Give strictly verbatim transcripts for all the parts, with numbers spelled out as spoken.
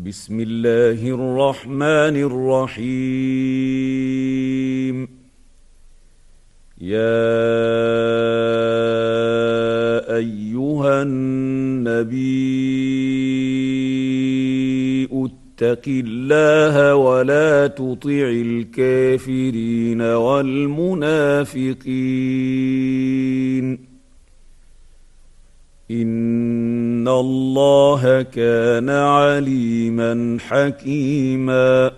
بسم الله الرحمن الرحيم. يا أيها النبي اتق الله ولا تطع الكافرين والمنافقين إن الله كان عليما حكيما.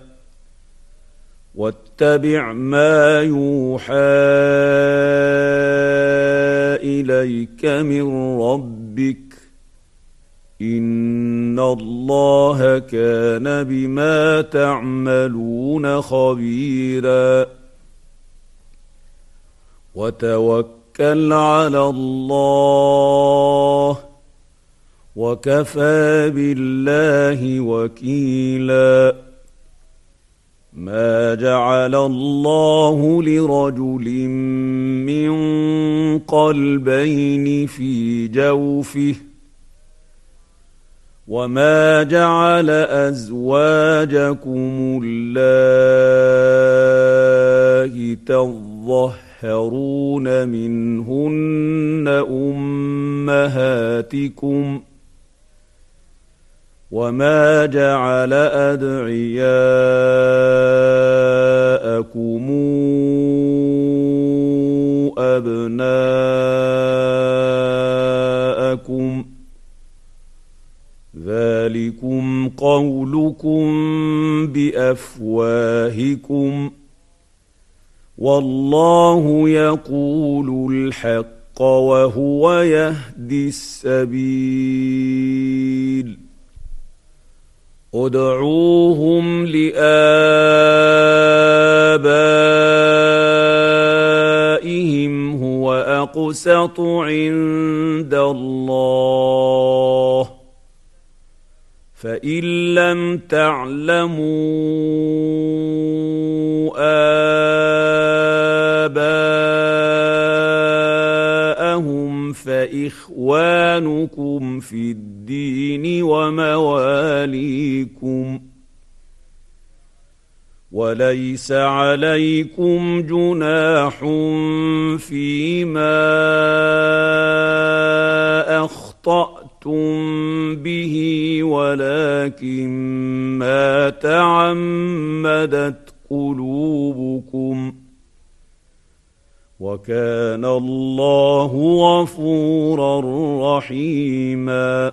واتبع ما يوحى إليك من ربك إن الله كان بما تعملون خبيرا. وتوكل على الله وكفى بالله وكيلا. ما جعل الله لرجل من قلبين في جوفه وما جعل أزواجكم اللائي تظهرون منهن أمهاتكم وما جعل أدعياءكم أبناءكم ذلكم قولكم بأفواهكم والله يقول الحق وهو يهدي السبيل. ادعوهم لآبائهم هو أقسط عند الله فإن لم تعلموا آباءهم فإخوانكم في الدين ومواليكم وليس عليكم جناح فيما أخطأتم به ولكن ما تعمدت قلوبكم وكان الله غفورا رحيما.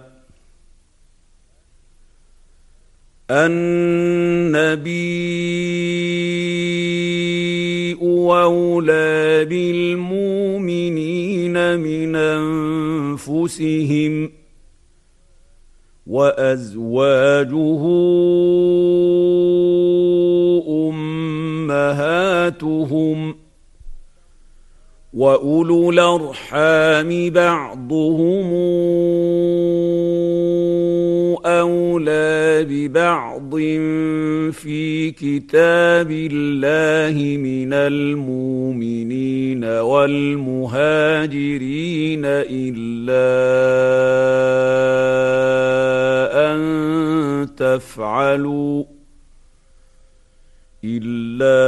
النبي أولى بالمؤمنين من أنفسهم وأزواجه أمهاتهم وأولو الأرحام بعضهم أولى ببعض في كتاب الله من المؤمنين والمهاجرين إلا أن تفعلوا إلا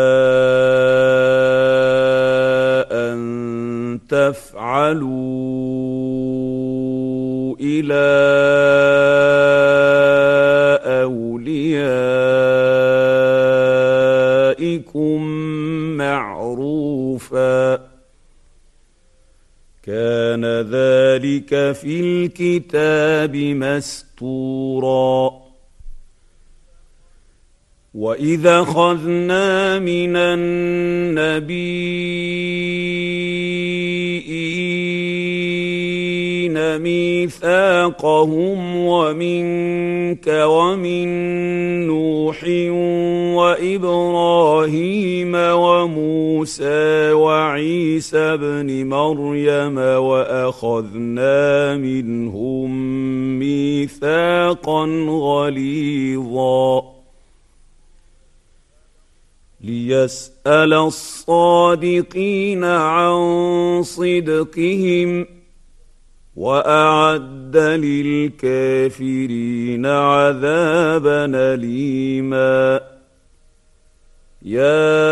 أن تفعلوا إلى أوليائكم معروفا كان ذلك في الكتاب مسطورا. وإذا أخذنا من النبيين ميثاقهم ومنك ومن نوح وإبراهيم وموسى وعيسى ابن مريم وأخذنا منهم ميثاقا غليظا ليسأل الصادقين عن صدقهم وأعد للكافرين عذابا أليما يا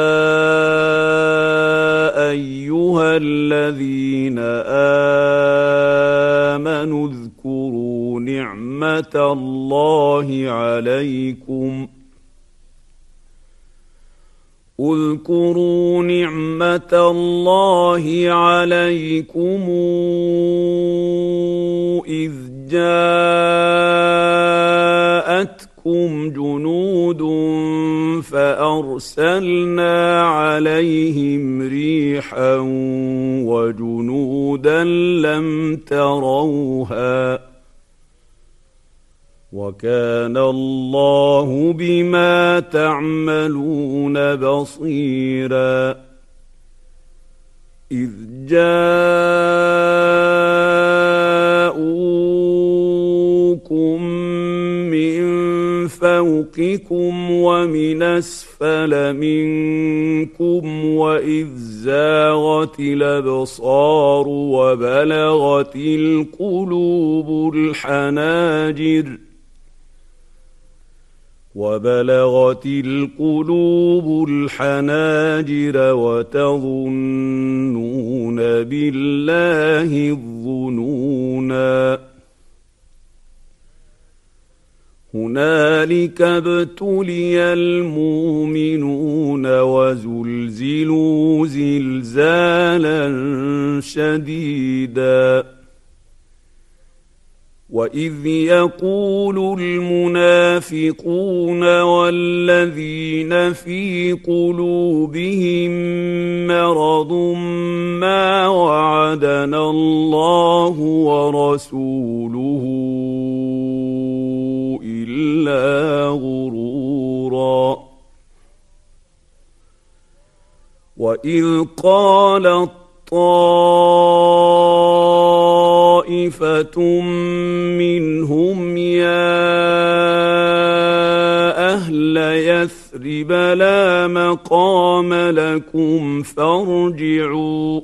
أيها الذين آمنوا اذكروا نعمة الله عليكم اذكروا نعمة الله عليكم إذ جاءتكم جنود فأرسلنا عليهم ريحا وجنودا لم تروها وكان الله بما تعملون بصيرا إذ جاءوكم من فوقكم ومن أسفل منكم وإذ زاغت الأبصار وبلغت القلوب الحناجر وبلغت القلوب الحناجر وتظنون بالله الظنونا هنالك ابتلي المؤمنون وزلزلوا زلزالا شديدا وإذ يقول المنافقون والذين في قلوبهم مرض ما وعدنا الله ورسوله إلا غرورا وإذ قالت طائفة منهم يا أهل يثرب لا مقام لكم فارجعوا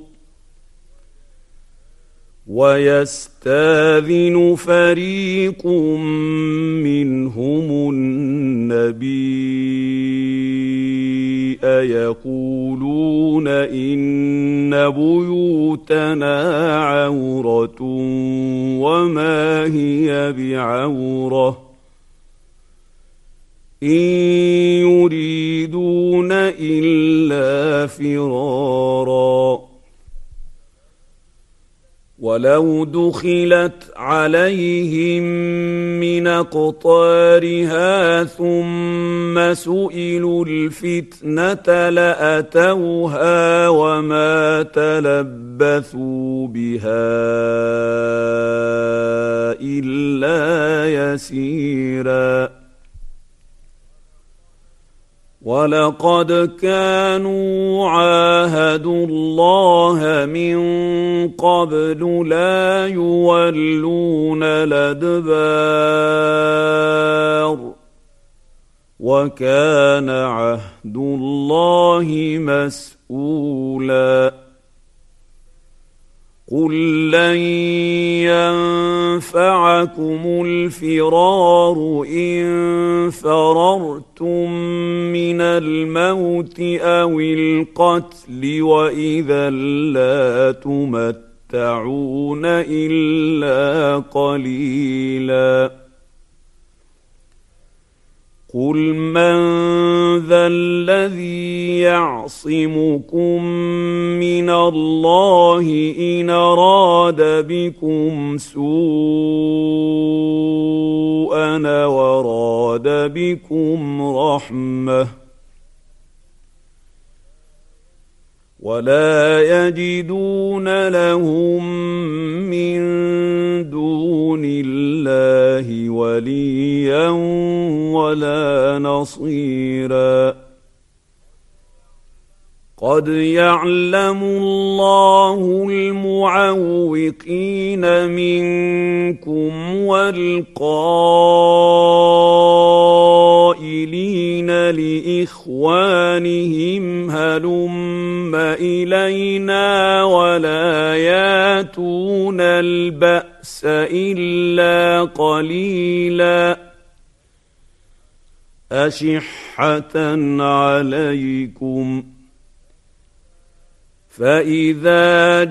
ويستاذن فريق منهم النبي يقولون إن بيوتنا عورة وما هي بعورة إن يريدون إلا فرارا ولو دخلت عليهم من أقطارها ثم سئلوا الفتنة لأتوها وما تلبثوا بها إلا يسيرا ولقد كانوا عاهدوا الله من قبل لا يولون الأدبار وكان عهد الله مسؤولا قل لن ينفعكم الفرار إن فررتم من الموت أو القتل وإذا لا تمتعون إلا قليلا قل من ذا الذي يعصمكم من الله إن أراد بكم سوءا وراد بكم رحمة ولا يجدون لهم من دون الله وليا ولا نصيرا قد يعلم الله المعوقين منكم والقائلين لإخوانهم هلم إلينا ولا ياتون البأس أشحة عليكم فإذا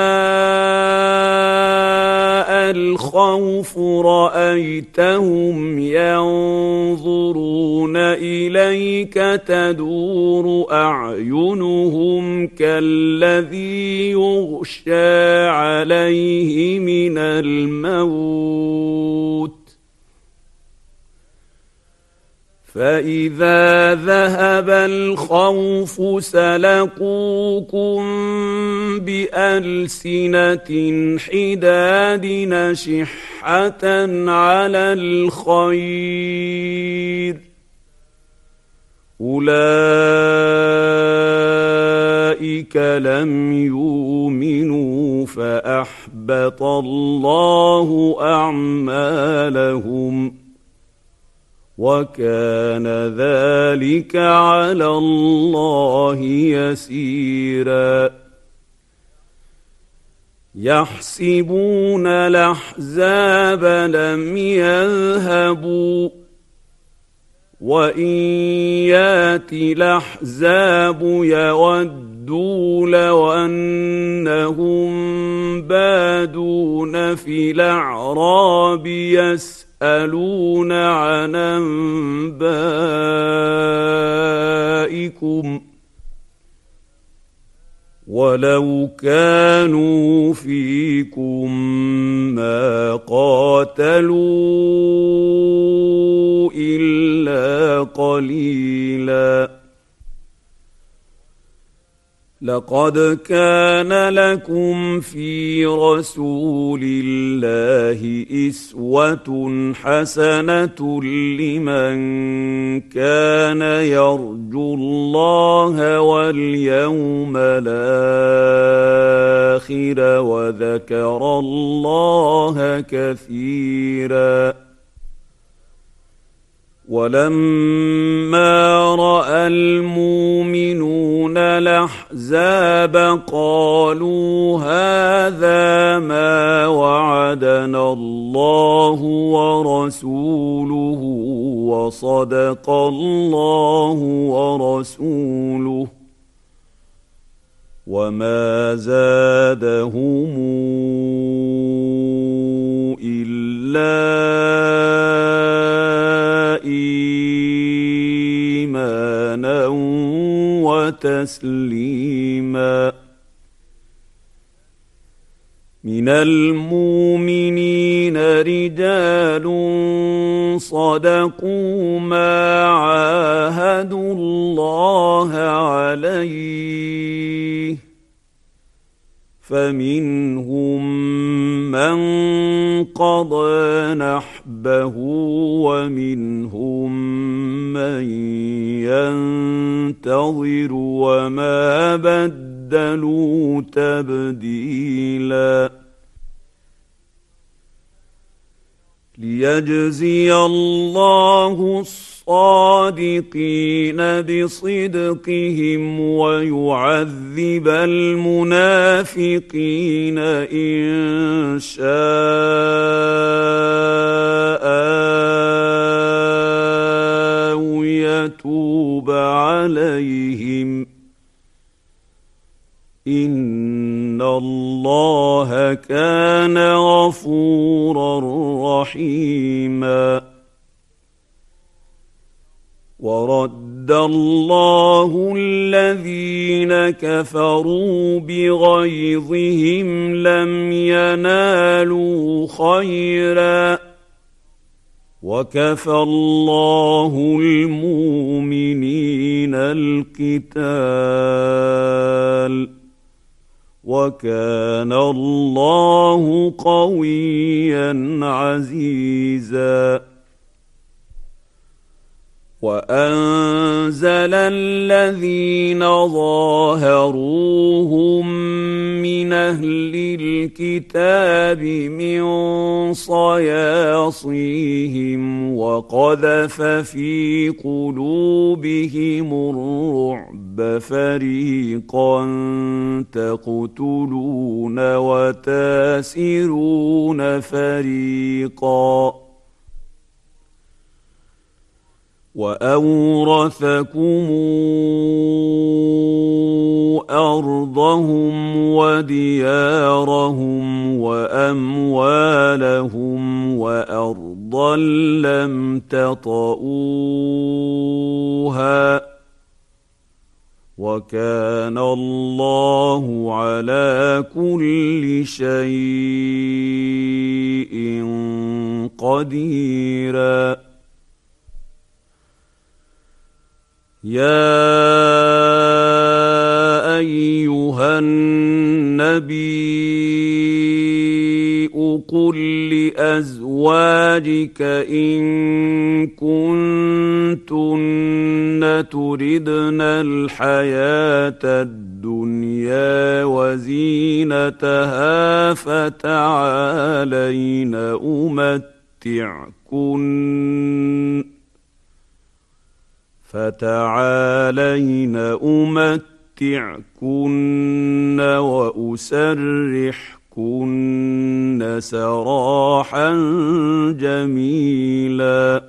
جاء الخوف رأيتهم ينظرون إليك تدور أعينهم كالذي يغشى عليه من الموت فإذا ذهب الخوف سلقوكم بألسنة حداد نشحة على الخير أولئك لم يؤمنوا فأحبط الله أعمالهم وكان ذلك على الله يسيرا يحسبون الأحزاب لم يذهبوا وإن يأتي الأحزاب يودوا لو أنهم بادون في الأعراب يسألون يسألون عن أنبائكم ولو كانوا فيكم ما قاتلوا إلا قليلاً لقد كان لكم في رسول الله أسوة حسنة لمن كان يرجو الله واليوم الآخر وذكر الله كثيراً ولما رأى المؤمنون الأحزاب قالوا هذا ما وعدنا الله ورسوله وصدق الله ورسوله وما زادهم إلا إيمانا وتسليما من المؤمنين رجال صدقوا ما عاهدوا الله عليه فمنهم من قضى نحبه ومنهم من ينتظر وما بدلوا تبديلا ليجزي الله الصادقين بصدقهم ويعذب المنافقين إن شاء أو يتوب عليهم إن الله كان غفورا رحيما ورد الله الذين كفروا بغيظهم لم ينالوا خيرا وكفى الله المؤمنين القتال وكان الله قويا عزيزا وأنزل الذين ظاهروهم من أهل الكتاب من صياصيهم وقذف في قلوبهم الرعب فريقا تقتلون وتاسرون فريقا وأورثكم أرضهم وديارهم وأموالهم وأرضا لم تطئوها وكان الله على كل شيء قديرا. يا أيها النبي قل لأزواجك إن كنتن تردن الحياة الدنيا وزينتها فتعالين أمتعكن فتعالين أمتعكن وأسرحكن سراحا جميلا.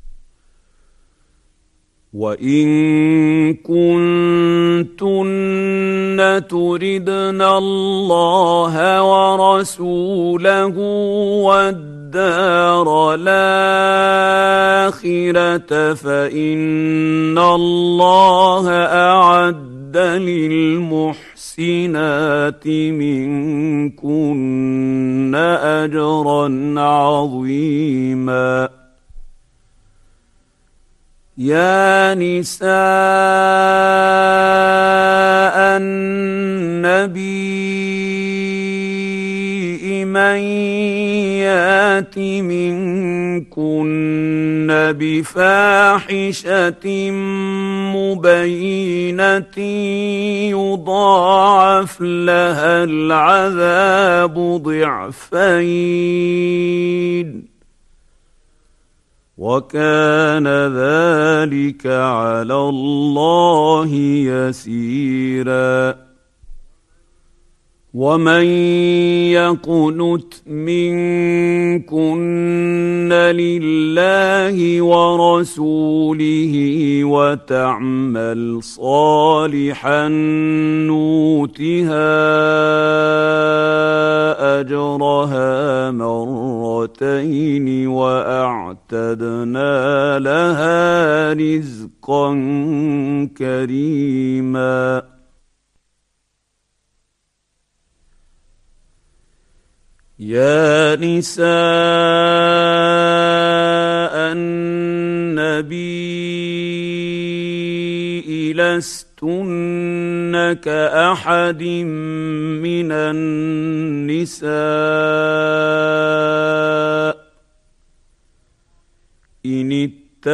وإن كنتن تردن الله ورسوله والدار الآخرة فإن الله أعد للمحسنات منكن أجرا عظيما. يا نساء النبي من يات منكن بفاحشة مبينة يضاعف لها العذاب ضعفين وكان ذلك على الله يسيرا. ومن يقنت منكن لله ورسوله وتعمل صالحا نؤتها أجرها مرتين وأعتدنا لها رزقا كريما. يا نساء النبي لستن كأحد من النساء إن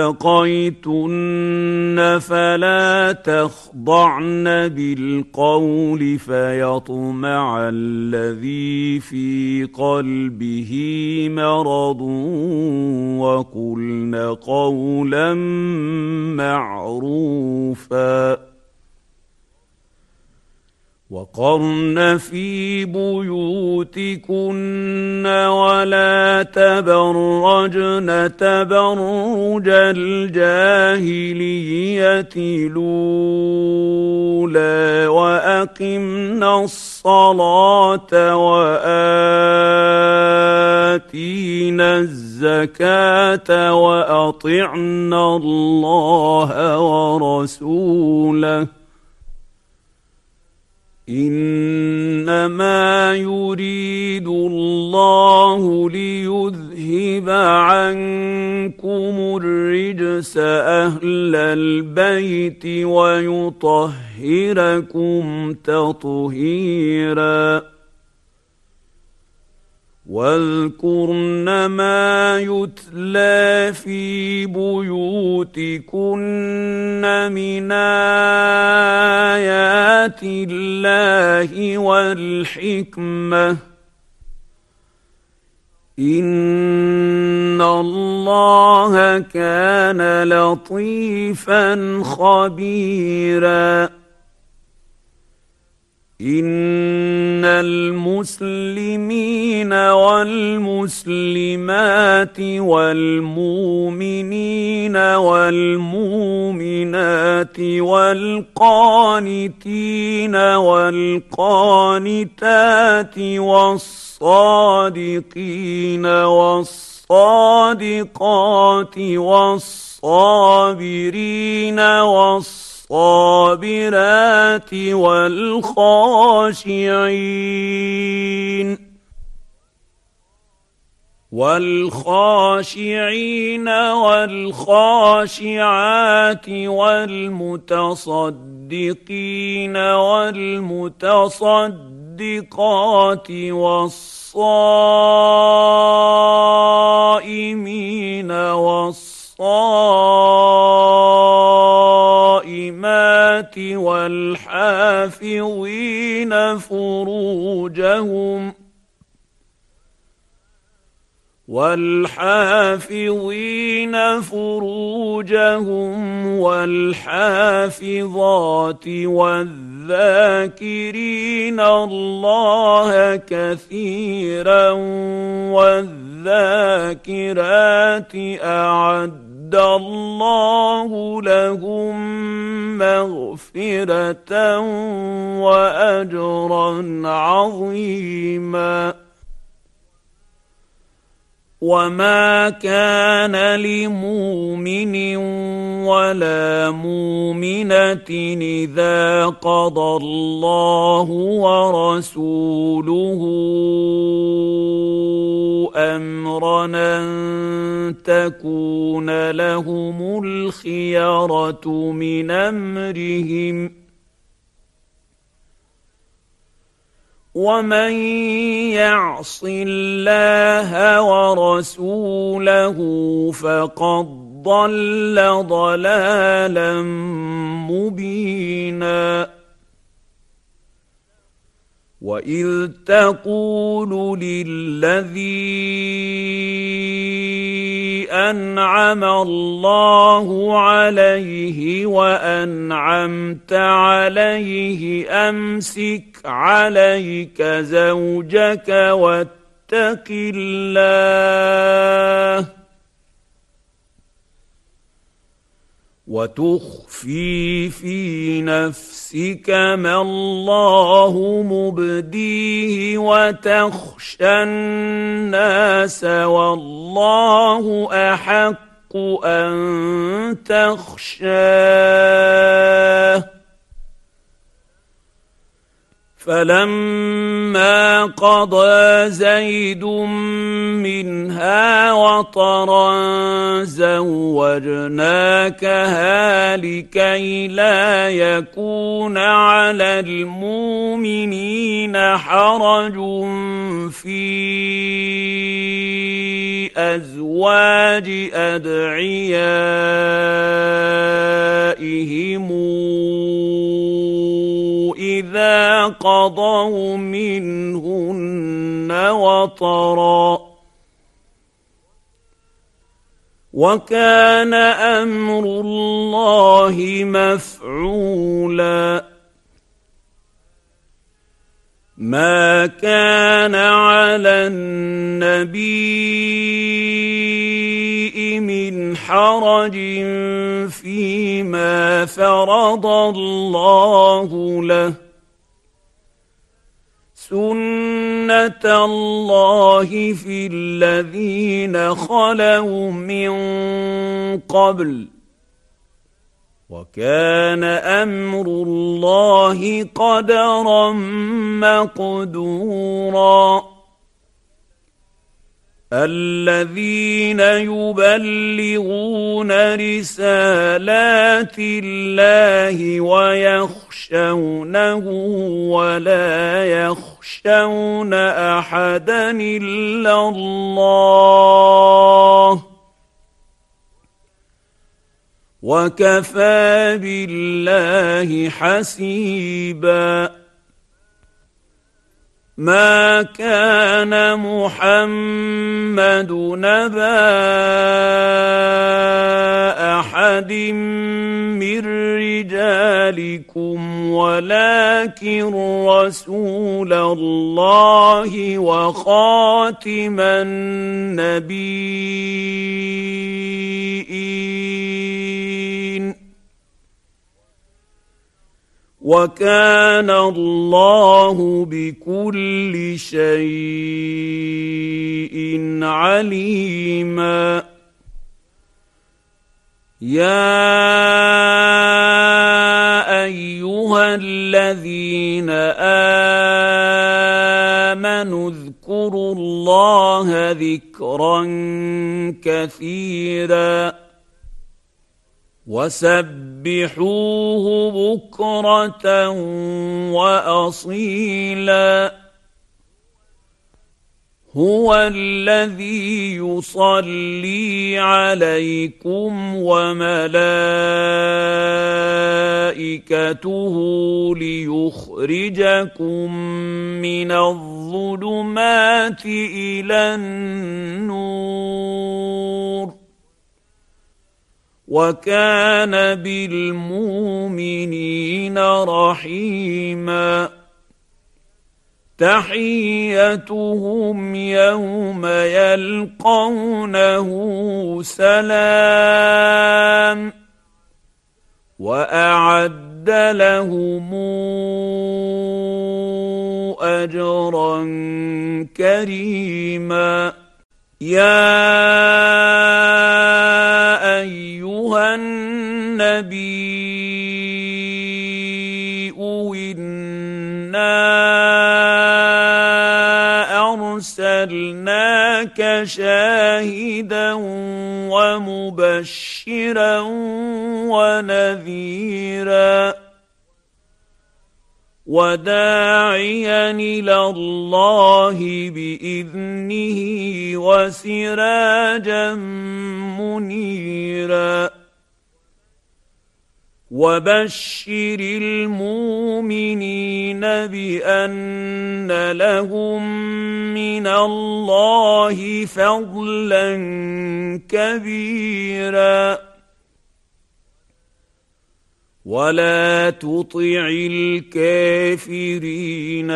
اتقيتن فلا تخضعن بالقول فيطمع الذي في قلبه مرض وقلن قولا معروفا. وقرن في بيوتكن ولا تبرجن تبرج الجاهلية الأولى وأقمنا الصلاة وآتينا الزكاة وأطعنا الله ورسوله إنما يريد الله ليذهب عنكم الرجس أهل البيت ويطهركم تطهيرا. واذكرن ما يتلى في بيوتكن من آيات الله والحكمة إن الله كان لطيفا خبيرا. إن المسلمين والمسلمات والمؤمنين والمؤمنات والقانتين والقانتات والصادقين والصادقات والصابرين والصابرات والخاشعين والخاشعين والخاشعات والمتصدقين والمتصدقات والصائمين والصائمات والحافظين فروجهم والحافظين فروجهم والحافظات والذاكرين الله كثيرا والذاكرات أعد الله لهم مغفرة وأجرا عظيما. وما كان لمؤمن ولا مؤمنة إذا قضى الله ورسوله أمرا أن تكون لهم الخيرة من أمرهم ومن يعص الله ورسوله فقد ضل ضلالا مبينا. وإذ تقول للذي أنعم الله عليه وأنعمت عليه أمسك عليك زوجك واتق الله وتخفي في نفسك ما الله مبديه وتخشى الناس والله أحق أن تخشاه. فلما قضى زيد منها وطرا زوجناكها لكي لا يكون على المؤمنين حرج في أزواج أدعيائهم إذا قضوا منهن وطرا وكان أمر الله مفعولا. ما كان على النبي من حرج فيما فرض الله له سنة الله في الذين خلوا من قبل وكان أمر الله قدرا مقدورا. الذين يبلغون رسالات الله ويخشونه ولا يخشون أحدا إلا الله وكفى بالله حسيبا. ما كان محمد نبا أحد من رجالكم ولكن رسول الله وخاتم النبيين وكان الله بكل شيء عليما يا أيها الذين آمنوا اذكروا الله ذكرا كثيرا وسبحوه بكرة وأصيلا هو الذي يصلي عليكم وملائكته ليخرجكم من الظلمات إلى النور وكان بالمؤمنين رحيما تحيتهم يوم يلقونه سلام وأعد لهم أجرا كريما يا أيها النبي إنا أرسلناك شاهدا ومبشرا ونذيرا وداعيا إلى الله بإذنه وسراجا منيرا وبشر المؤمنين بأن لهم من الله فضلا كبيرا ولا تطع الكافرين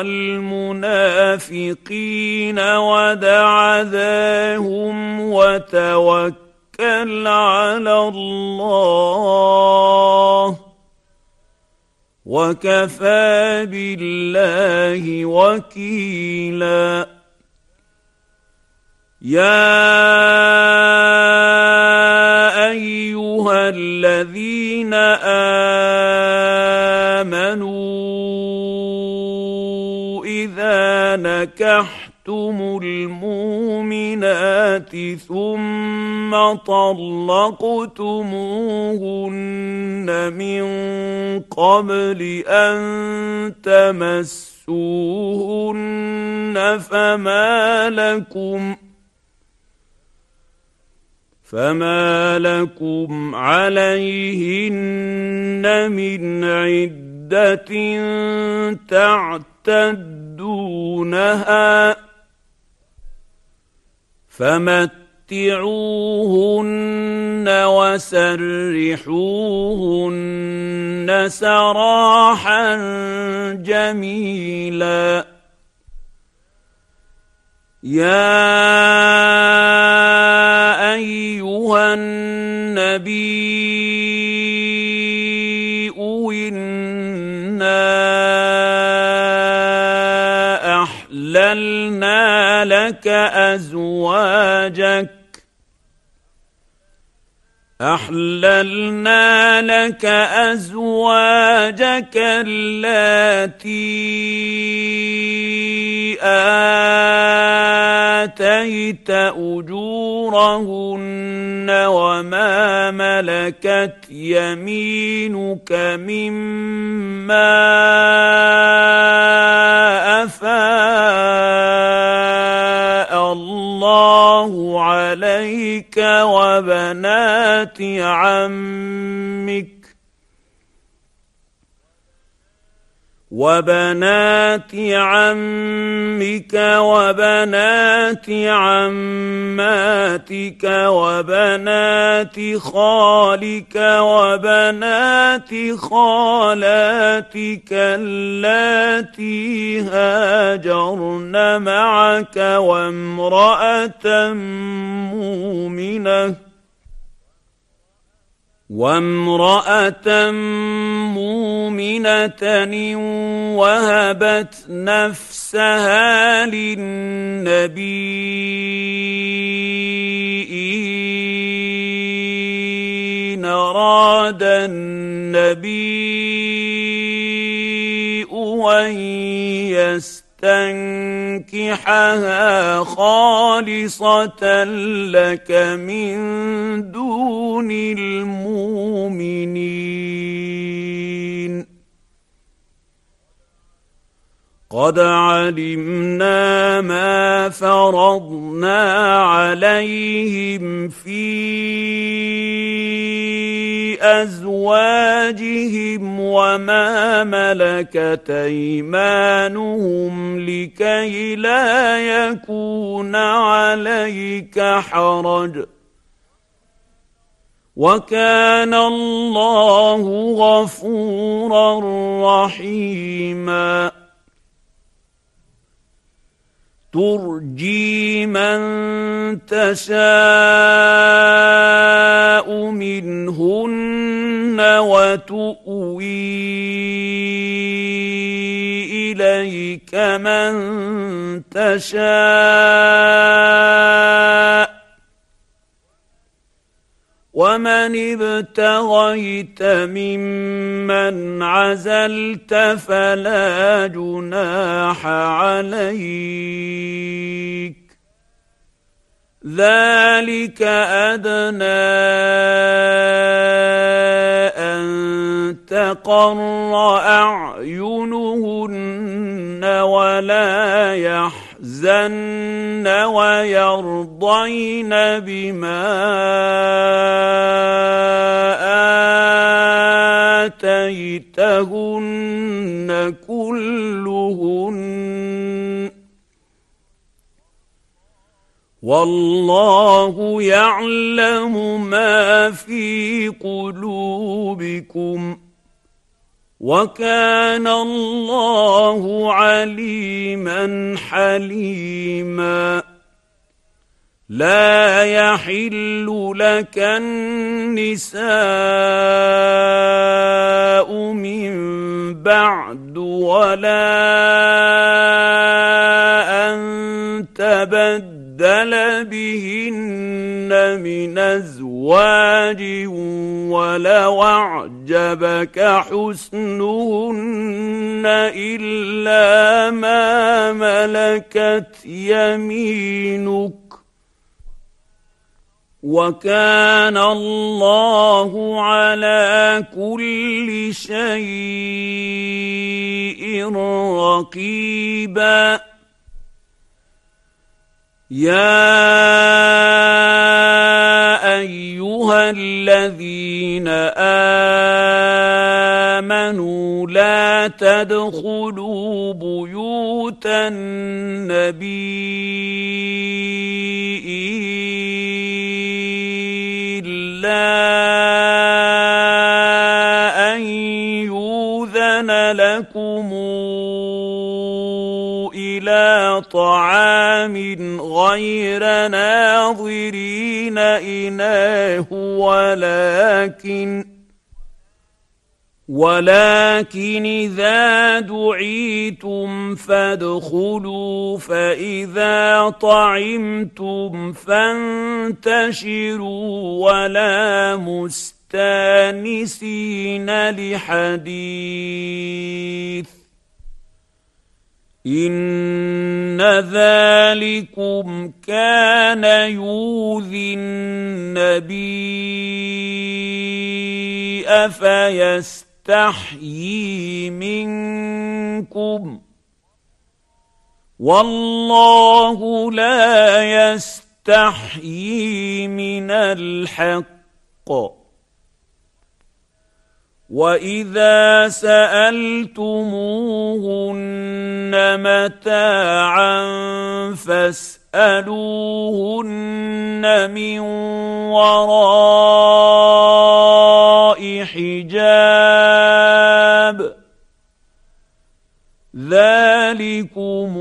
والمنافقين ودع ذاهم وتوكل على الله وكفى بالله وكيلا يا أيها الذين آمنوا إذا نكحتم المؤمنات ثم طلقتموهن من قبل أن تمسوهن فما لكم فما لكم عليهن من عدة تعتدونها فمتعوهن وسرحوهن سراحا جميلا يا أيها النبي إنا أحللنا لك أزواجك أحللنا لك أزواجك اللاتي آتيت أجورهن وما ملكت يمينك مما أفاء الله عليك وبنات عمك وبنات عمك وبنات عماتك وبنات خالك وبنات خالاتك اللاتي هاجرن معك وامرأة مؤمنة وامرأة مؤمنة وهبت نفسها للنبي إن أراد النبي أن يستنكحها خالصة لك من دون المؤمنين قد علمنا ما فرضنا عليهم في أزواجهم وما ملكت أيمانهم لكي لا يكون عليك حرج وكان الله غفورا رحيما ترجي من تشاء منهن وتؤوي إليك من تشاء ومن ابتغيت ممن عزلت فلا جناح عليك ذلك أدنى أن تقر أعينهن ولا يحزن ويرضين بما آتيتهن كلهن والله يعلم ما في قلوبكم وكان الله عليما حليما لا يحل لك النساء من بعد ولا أن تبدل بهن من أزواج ولو أعجبك حسنهن إلا ما ملكت يمينك وكان الله على كل شيء رقيبا يا أيها الذين آمنوا لا تدخلوا بيوت النبي إلا أن يؤذن لكم إلى طعام غير ناظرين إناه ولكن ولكن إذا دعيتم فادخلوا فإذا طعمتم فانتشروا ولا مستانسين لحديث إن ذلكم كان يؤذي النبي فيستحيي منكم والله لا يستحيي من الحق وإذا سألتموهن متاعا فاسألوهن من وراء حجاب ذلكم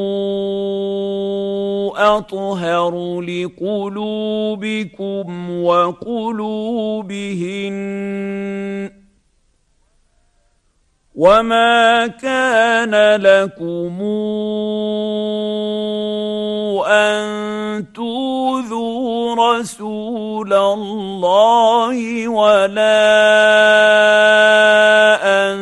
أطهر لقلوبكم وقلوبهن وما كان لكم أن تؤذوا رسول الله ولا أن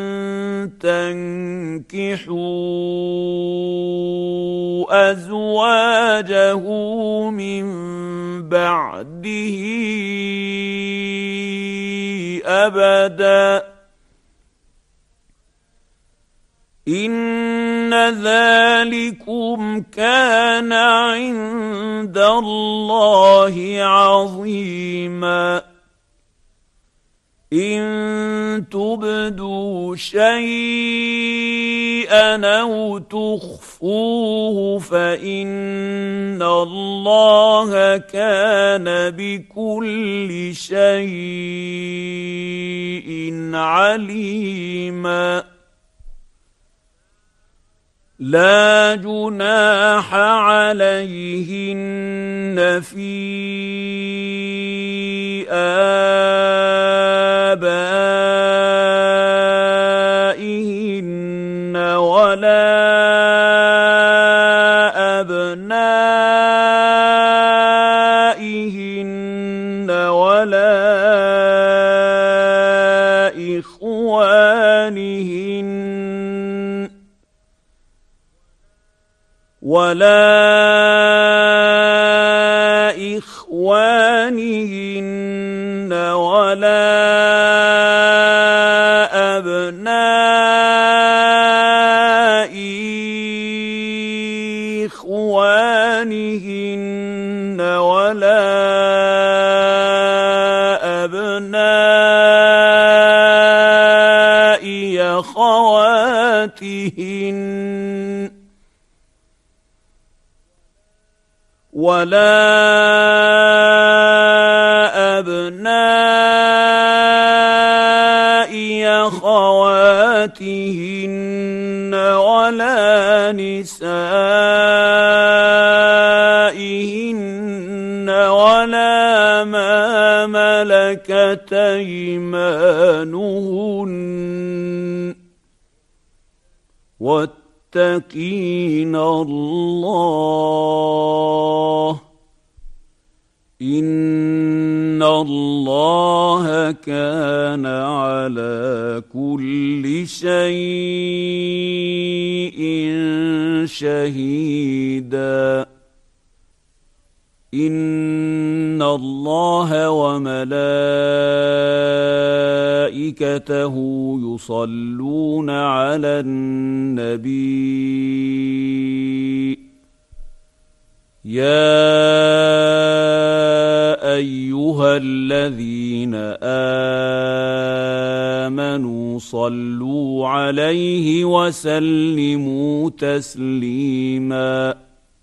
تنكحوا أزواجه من بعده أبداً إن ذلكم كان عند الله عظيما إن تبدوا شيئا أو تخفوه فإن الله كان بكل شيء عليما لا جناح عليهن في آبائهن ولا أبنائهن ولا إخوانهن ولا إخوانهن ولا أبناء إخوانهن ولا أبناء أخواتهن ولا أبناء أخواتهن ولا نسائهن ولا ما ملكت أيمانهن واتقين الله إن الله كان على كل شيء شهيدا إن الله وملائكته يصلون على النبي يا أيها الذين آمنوا صلوا عليه وسلموا تسليما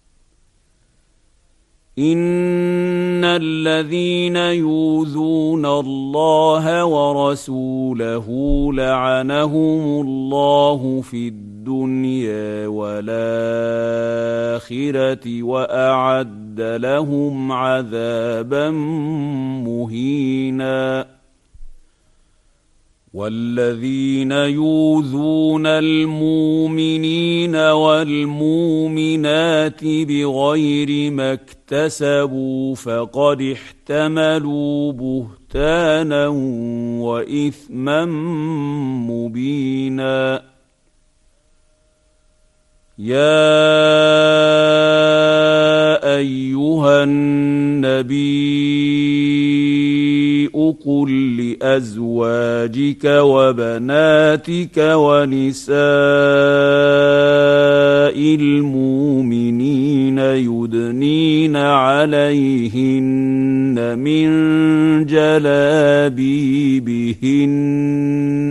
إن الذين يؤذون الله ورسوله لعنهم الله في الدنيا والآخرة وأعد لهم عذابا مهينا والذين يؤذون المؤمنين والمؤمنات بغير ما اكتسبوا فقد احتملوا بهتانا وإثما مبينا يا أيها النبي قل لأزواجك وبناتك ونساء المؤمنين يدنين عليهن من جلابيبهن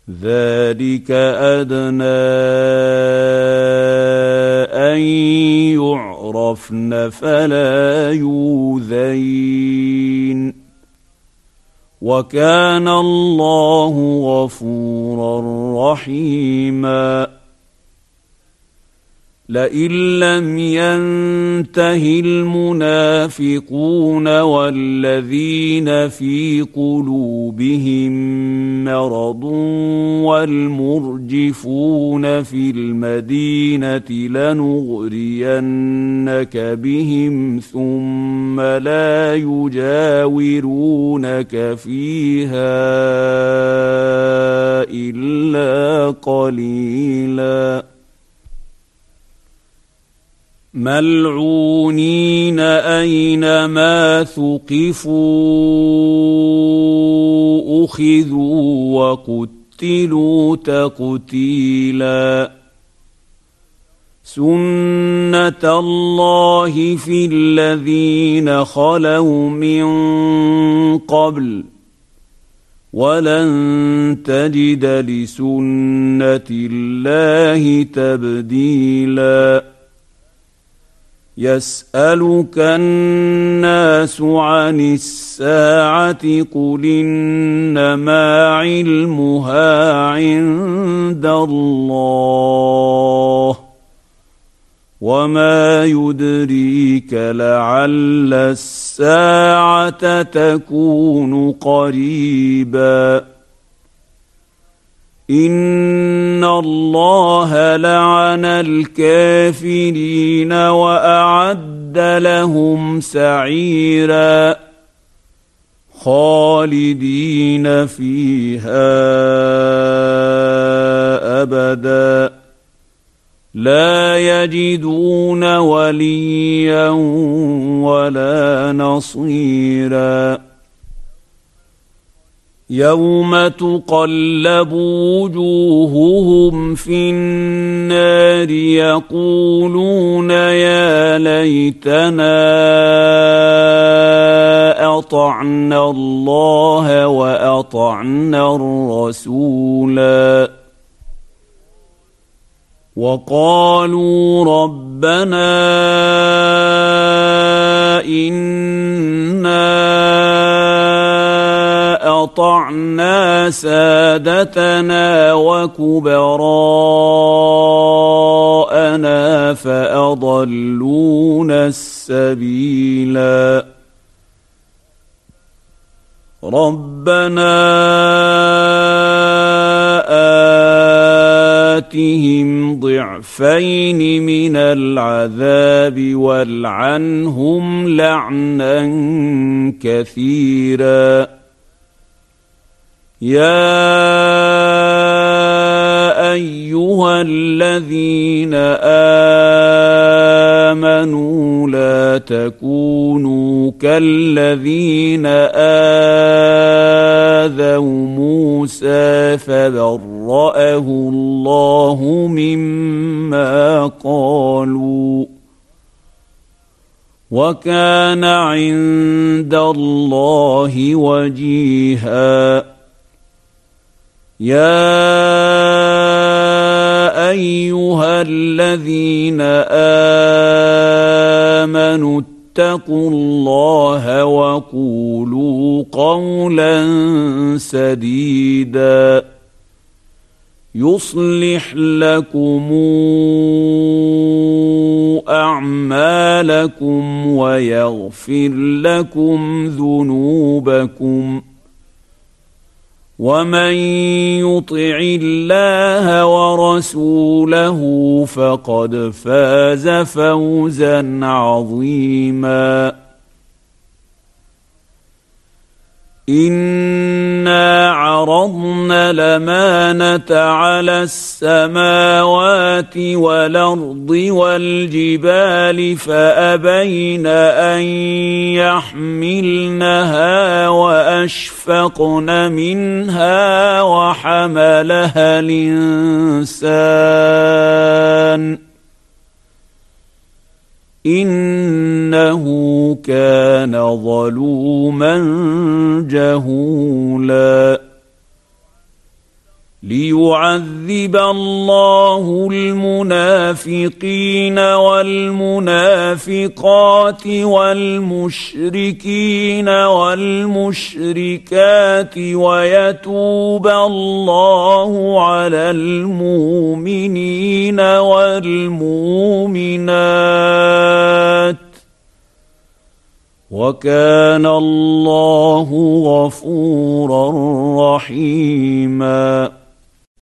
ذلك أدنى أن يعرفن فلا يؤذين وكان الله غفورا رحيما لئن لم ينته المنافقون والذين في قلوبهم مرض والمرجفون في المدينة لنغرينك بهم ثم لا يجاورونك فيها إلا قليلا ملعونين أينما ثقفوا أخذوا وقتلوا تقتيلا سنة الله في الذين خلوا من قبل ولن تجد لسنة الله تبديلا يسألك الناس عن الساعة قل إنما علمها عند الله وما يدريك لعل الساعة تكون قريبا إن الله لعن الكافرين وأعد لهم سعيرا خالدين فيها أبدا لا يجدون وليا ولا نصيرا يوم تقلب وجوههم في النار يقولون يا ليتنا أطعنا الله وأطعنا الرسولا وقالوا ربنا إنا أطعنا سادتنا وكبراءنا فأضلونا السبيلا ربنا آتهم ضعفين من العذاب والعنهم لعنا كثيرا يا أيها الذين آمنوا لا تكونوا كالذين آذوا موسى فبرأه الله مما قالوا وكان عند الله وجيها يا أيها الذين آمنوا اتقوا الله وقولوا قولا سديدا يصلح لكم أعمالكم ويغفر لكم ذنوبكم ومن يطع الله ورسوله فقد فاز فوزا عظيما إنا عرضنا الأمانة على السماوات والأرض والجبال فأبين أن يحملنها وأشفقن منها وحملها الإنسان إنه كان ظلوما جهولا ليعذب الله المنافقين والمنافقات والمشركين والمشركات ويتوب الله على المؤمنين والمؤمنات وكان الله غفورا رحيما.